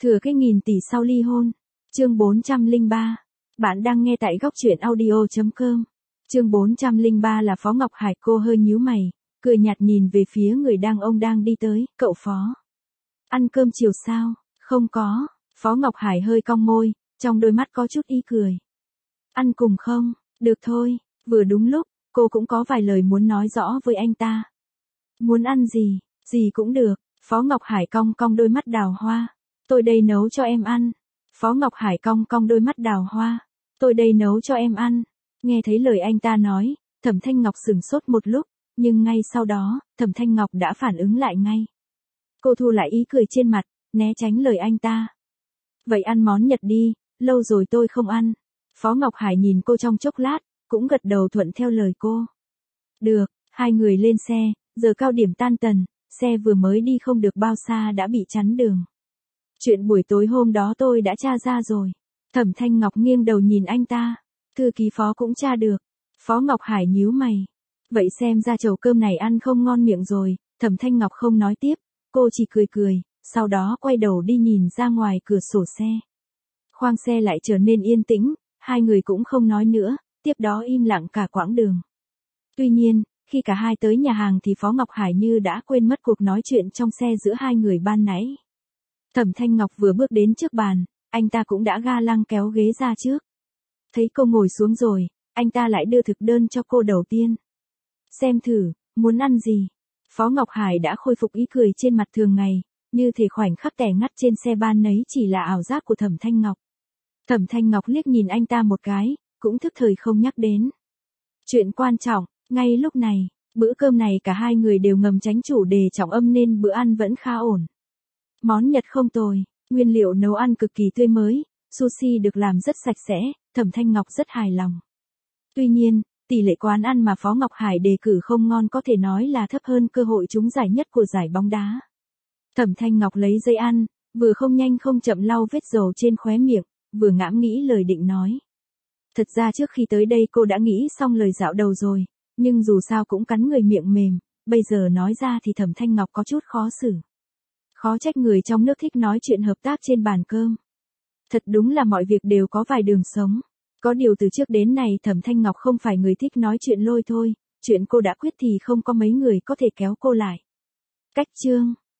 Thừa cái nghìn tỷ sau ly hôn. Chương 403. Bạn đang nghe tại góc truyện audio.com. Chương 403 là Phó Ngọc Hải. Cô hơi nhíu mày, cười nhạt nhìn về phía người ông đang đi tới. Cậu Phó. Ăn cơm chiều sao? Không có. Phó Ngọc Hải hơi cong môi, trong đôi mắt có chút ý cười. Ăn cùng không? Được thôi. Vừa đúng lúc, cô cũng có vài lời muốn nói rõ với anh ta. Muốn ăn gì? Gì cũng được. Phó Ngọc Hải cong cong đôi mắt đào hoa. Tôi đây nấu cho em ăn. Phó Ngọc Hải cong cong đôi mắt đào hoa. Tôi đây nấu cho em ăn. Nghe thấy lời anh ta nói, Thẩm Thanh Ngọc sửng sốt một lúc, nhưng ngay sau đó, Thẩm Thanh Ngọc đã phản ứng lại ngay. Cô thu lại ý cười trên mặt, né tránh lời anh ta. Vậy ăn món Nhật đi, lâu rồi tôi không ăn. Phó Ngọc Hải nhìn cô trong chốc lát, cũng gật đầu thuận theo lời cô. Được, hai người lên xe, giờ cao điểm tan tần, xe vừa mới đi không được bao xa đã bị chắn đường. Chuyện buổi tối hôm đó tôi đã tra ra rồi. Thẩm Thanh Ngọc nghiêng đầu nhìn anh ta. Thư ký Phó cũng tra được. Phó Ngọc Hải nhíu mày. Vậy xem ra chầu cơm này ăn không ngon miệng rồi. Thẩm Thanh Ngọc không nói tiếp, cô chỉ cười cười, sau đó quay đầu đi nhìn ra ngoài cửa sổ xe. Khoang xe lại trở nên yên tĩnh, hai người cũng không nói nữa, tiếp đó im lặng cả quãng đường. Tuy nhiên, khi cả hai tới nhà hàng thì Phó Ngọc Hải như đã quên mất cuộc nói chuyện trong xe giữa hai người ban nãy. Thẩm Thanh Ngọc vừa bước đến trước bàn, anh ta cũng đã ga lăng kéo ghế ra trước. Thấy cô ngồi xuống rồi, anh ta lại đưa thực đơn cho cô đầu tiên. Xem thử, muốn ăn gì? Phó Ngọc Hải đã khôi phục ý cười trên mặt thường ngày, như thể khoảnh khắc tẻ ngắt trên xe ban nấy chỉ là ảo giác của Thẩm Thanh Ngọc. Thẩm Thanh Ngọc liếc nhìn anh ta một cái, cũng thức thời không nhắc đến. Chuyện quan trọng, ngay lúc này, bữa cơm này cả hai người đều ngầm tránh chủ đề trọng âm nên bữa ăn vẫn khá ổn. Món Nhật không tồi, nguyên liệu nấu ăn cực kỳ tươi mới, sushi được làm rất sạch sẽ, Thẩm Thanh Ngọc rất hài lòng. Tuy nhiên, tỷ lệ quán ăn mà Phó Ngọc Hải đề cử không ngon có thể nói là thấp hơn cơ hội trúng giải nhất của giải bóng đá. Thẩm Thanh Ngọc lấy dây ăn, vừa không nhanh không chậm lau vết dầu trên khóe miệng, vừa ngẫm nghĩ lời định nói. Thật ra trước khi tới đây cô đã nghĩ xong lời dạo đầu rồi, nhưng dù sao cũng cắn người miệng mềm, bây giờ nói ra thì Thẩm Thanh Ngọc có chút khó xử. Khó trách người trong nước thích nói chuyện hợp tác trên bàn cơm. Thật đúng là mọi việc đều có vài đường sống. Có điều từ trước đến nay Thẩm Thanh Ngọc không phải người thích nói chuyện lôi thôi, chuyện cô đã quyết thì không có mấy người có thể kéo cô lại. Cách chương